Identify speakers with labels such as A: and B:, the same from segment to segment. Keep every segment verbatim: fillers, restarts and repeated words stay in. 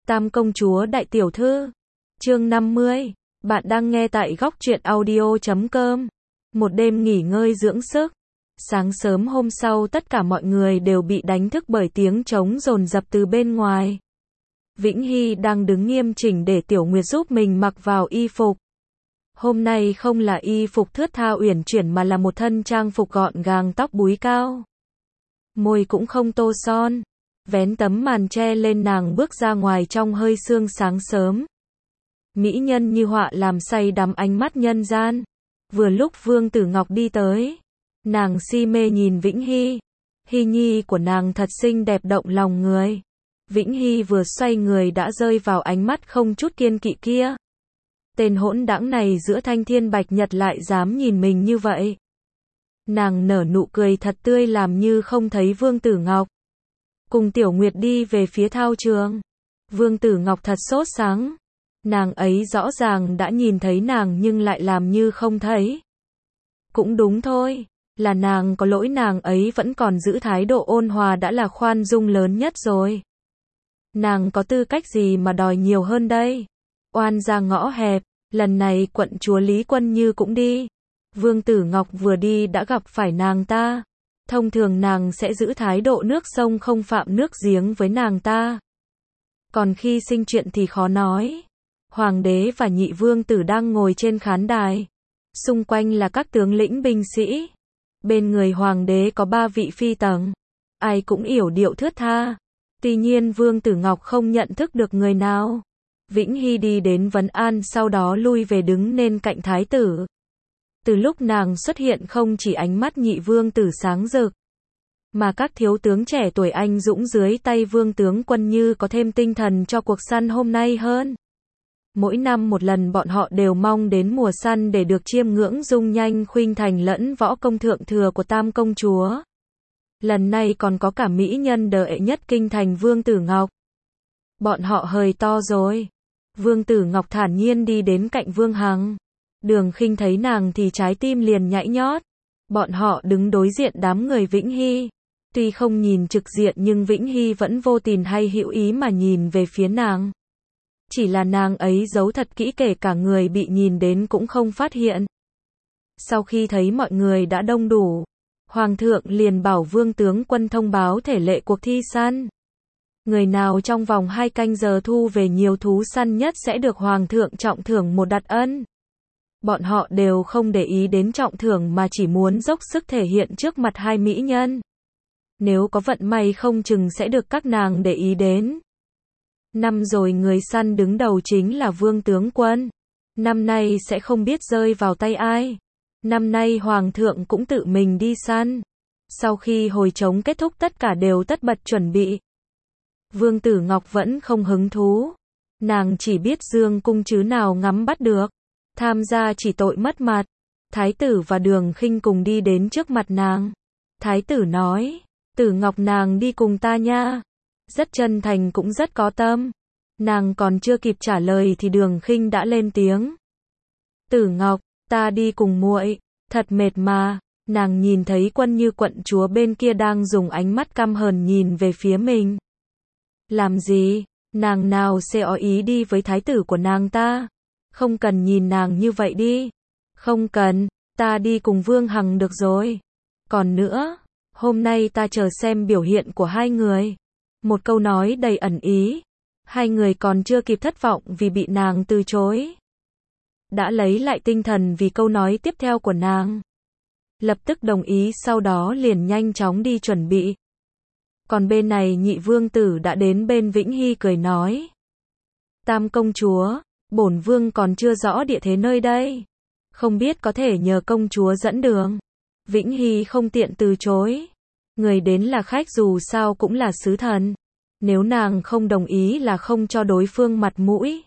A: Tam công chúa đại tiểu thư. Chương năm mươi. Bạn đang nghe tại góc truyện audio chấm com. Một đêm nghỉ ngơi dưỡng sức. Sáng sớm hôm sau tất cả mọi người đều bị đánh thức bởi tiếng trống dồn dập từ bên ngoài. Vĩnh Hy đang đứng nghiêm chỉnh để Tiểu Nguyệt giúp mình mặc vào y phục. Hôm nay không là y phục thướt tha uyển chuyển mà là một thân trang phục gọn gàng, tóc búi cao. Môi cũng không tô son. Vén tấm màn che lên, nàng bước ra ngoài trong hơi sương sáng sớm. Mỹ nhân như họa làm say đắm ánh mắt nhân gian. Vừa lúc Vương Tử Ngọc đi tới, nàng si mê nhìn Vĩnh Hy. Hy nhi của nàng thật xinh đẹp động lòng người. Vĩnh Hy vừa xoay người đã rơi vào ánh mắt không chút kiên kỵ kia. Tên hỗn đãng này giữa thanh thiên bạch nhật lại dám nhìn mình như vậy. Nàng nở nụ cười thật tươi làm như không thấy Vương Tử Ngọc. Cùng Tiểu Nguyệt đi về phía thao trường. Vương Tử Ngọc thật sốt sắng. Nàng ấy rõ ràng đã nhìn thấy nàng nhưng lại làm như không thấy. Cũng đúng thôi, là nàng có lỗi, nàng ấy vẫn còn giữ thái độ ôn hòa đã là khoan dung lớn nhất rồi. Nàng có tư cách gì mà đòi nhiều hơn đây? Oan ra ngõ hẹp, lần này quận chúa Lý Quân Như cũng đi. Vương Tử Ngọc vừa đi đã gặp phải nàng ta. Thông thường nàng sẽ giữ thái độ nước sông không phạm nước giếng với nàng ta. Còn khi sinh chuyện thì khó nói. Hoàng đế và nhị vương tử đang ngồi trên khán đài. Xung quanh là các tướng lĩnh binh sĩ. Bên người hoàng đế có ba vị phi tầng. Ai cũng yểu điệu thướt tha. Tuy nhiên Vương Tử Ngọc không nhận thức được người nào. Vĩnh Hy đi đến vấn an, sau đó lui về đứng nên cạnh thái tử. Từ lúc nàng xuất hiện không chỉ ánh mắt nhị vương tử sáng rực, mà các thiếu tướng trẻ tuổi anh dũng dưới tay Vương tướng Quân Như có thêm tinh thần cho cuộc săn hôm nay hơn. Mỗi năm một lần bọn họ đều mong đến mùa săn để được chiêm ngưỡng dung nhanh khuynh thành lẫn võ công thượng thừa của Tam công chúa. Lần này còn có cả mỹ nhân đệ nhất kinh thành Vương Tử Ngọc. Bọn họ hơi to rồi. Vương Tử Ngọc thản nhiên đi đến cạnh Vương Hằng. Đường Khinh thấy nàng thì trái tim liền nhảy nhót. Bọn họ đứng đối diện đám người Vĩnh Hy. Tuy không nhìn trực diện nhưng Vĩnh Hy vẫn vô tình hay hữu ý mà nhìn về phía nàng. Chỉ là nàng ấy giấu thật kỹ, kể cả người bị nhìn đến cũng không phát hiện. Sau khi thấy mọi người đã đông đủ, Hoàng thượng liền bảo Vương tướng quân thông báo thể lệ cuộc thi săn. Người nào trong vòng hai canh giờ thu về nhiều thú săn nhất sẽ được Hoàng thượng trọng thưởng một đặc ân. Bọn họ đều không để ý đến trọng thưởng mà chỉ muốn dốc sức thể hiện trước mặt hai mỹ nhân. Nếu có vận may không chừng sẽ được các nàng để ý đến. Năm rồi người săn đứng đầu chính là Vương tướng quân. Năm nay sẽ không biết rơi vào tay ai. Năm nay Hoàng thượng cũng tự mình đi săn. Sau khi hồi trống kết thúc tất cả đều tất bật chuẩn bị. Vương Tử Ngọc vẫn không hứng thú. Nàng chỉ biết dương cung chứ nào ngắm bắt được. Tham gia chỉ tội mất mặt. Thái tử và Đường Khinh cùng đi đến trước mặt nàng. Thái tử nói, Tử Ngọc nàng đi cùng ta nha. Rất chân thành cũng rất có tâm. Nàng còn chưa kịp trả lời thì Đường Khinh đã lên tiếng. Tử Ngọc, ta đi cùng muội, thật mệt mà. Nàng nhìn thấy Quân Như quận chúa bên kia đang dùng ánh mắt căm hờn nhìn về phía mình. Làm gì? Nàng nào sẽ có ý đi với thái tử của nàng ta? Không cần nhìn nàng như vậy đi. Không cần, ta đi cùng Vương Hằng được rồi. Còn nữa, hôm nay ta chờ xem biểu hiện của hai người. Một câu nói đầy ẩn ý. Hai người còn chưa kịp thất vọng vì bị nàng từ chối. Đã lấy lại tinh thần vì câu nói tiếp theo của nàng. Lập tức đồng ý, sau đó liền nhanh chóng đi chuẩn bị. Còn bên này nhị vương tử đã đến bên Vĩnh Hy cười nói. Tam công chúa, bổn vương còn chưa rõ địa thế nơi đây. Không biết có thể nhờ công chúa dẫn đường. Vĩnh Hy không tiện từ chối. Người đến là khách dù sao cũng là sứ thần. Nếu nàng không đồng ý là không cho đối phương mặt mũi.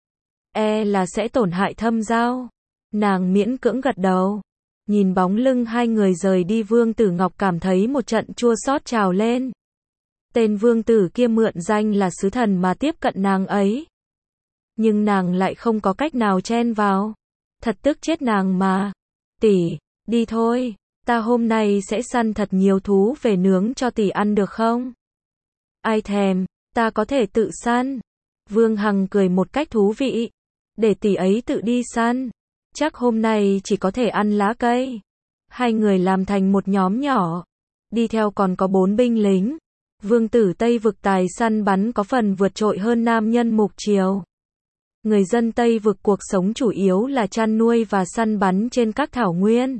A: E là sẽ tổn hại thâm giao. Nàng miễn cưỡng gật đầu. Nhìn bóng lưng hai người rời đi, Vương Tử Ngọc cảm thấy một trận chua xót trào lên. Tên vương tử kia mượn danh là sứ thần mà tiếp cận nàng ấy. Nhưng nàng lại không có cách nào chen vào. Thật tức chết nàng mà. Tỷ, đi thôi. Ta hôm nay sẽ săn thật nhiều thú về nướng cho tỷ ăn được không? Ai thèm, ta có thể tự săn. Vương Hằng cười một cách thú vị. Để tỷ ấy tự đi săn. Chắc hôm nay chỉ có thể ăn lá cây. Hai người làm thành một nhóm nhỏ. Đi theo còn có bốn binh lính. Vương tử Tây Vực tài săn bắn có phần vượt trội hơn nam nhân Mục Triều. Người dân Tây Vực cuộc sống chủ yếu là chăn nuôi và săn bắn trên các thảo nguyên.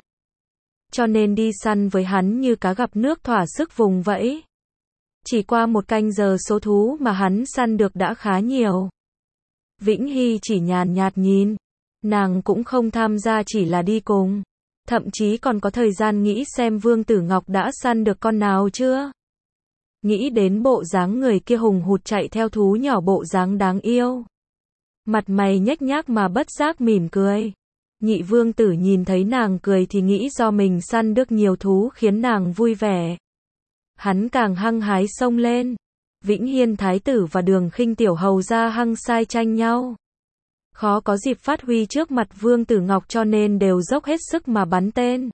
A: Cho nên đi săn với hắn như cá gặp nước thỏa sức vùng vẫy. Chỉ qua một canh giờ số thú mà hắn săn được đã khá nhiều. Vĩnh Hy chỉ nhàn nhạt nhìn. Nàng cũng không tham gia, chỉ là đi cùng. Thậm chí còn có thời gian nghĩ xem Vương Tử Ngọc đã săn được con nào chưa. Nghĩ đến bộ dáng người kia hùng hụt chạy theo thú nhỏ, bộ dáng đáng yêu. Mặt mày nhếch nhác mà bất giác mỉm cười. Nhị vương tử nhìn thấy nàng cười thì nghĩ do mình săn được nhiều thú khiến nàng vui vẻ. Hắn càng hăng hái xông lên. Vĩnh Hiên thái tử và Đường Khinh tiểu hầu ra hăng sai tranh nhau. Khó có dịp phát huy trước mặt Vương Tử Ngọc cho nên đều dốc hết sức mà bắn tên.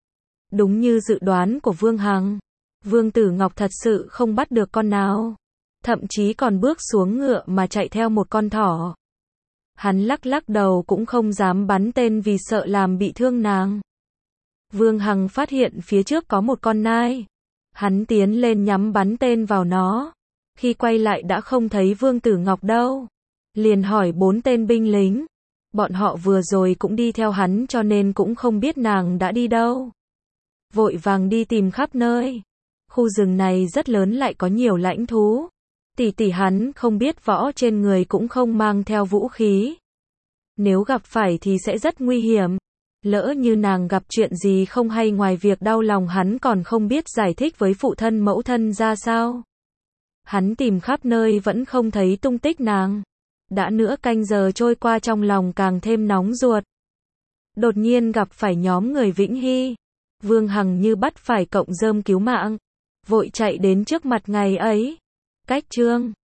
A: Đúng như dự đoán của Vương Hằng, Vương Tử Ngọc thật sự không bắt được con nào. Thậm chí còn bước xuống ngựa mà chạy theo một con thỏ. Hắn lắc lắc đầu cũng không dám bắn tên vì sợ làm bị thương nàng. Vương Hằng phát hiện phía trước có một con nai. Hắn tiến lên nhắm bắn tên vào nó. Khi quay lại đã không thấy Vương Tử Ngọc đâu. Liền hỏi bốn tên binh lính. Bọn họ vừa rồi cũng đi theo hắn cho nên cũng không biết nàng đã đi đâu. Vội vàng đi tìm khắp nơi. Khu rừng này rất lớn lại có nhiều lãnh thú. Tỷ tỷ hắn không biết võ, trên người cũng không mang theo vũ khí. Nếu gặp phải thì sẽ rất nguy hiểm. Lỡ như nàng gặp chuyện gì không hay, ngoài việc đau lòng hắn còn không biết giải thích với phụ thân mẫu thân ra sao. Hắn tìm khắp nơi vẫn không thấy tung tích nàng. Đã nửa canh giờ trôi qua, trong lòng càng thêm nóng ruột. Đột nhiên gặp phải nhóm người Vĩnh Hy. Vương Hằng như bắt phải cọng rơm cứu mạng. Vội chạy đến trước mặt ngày ấy. Cách chương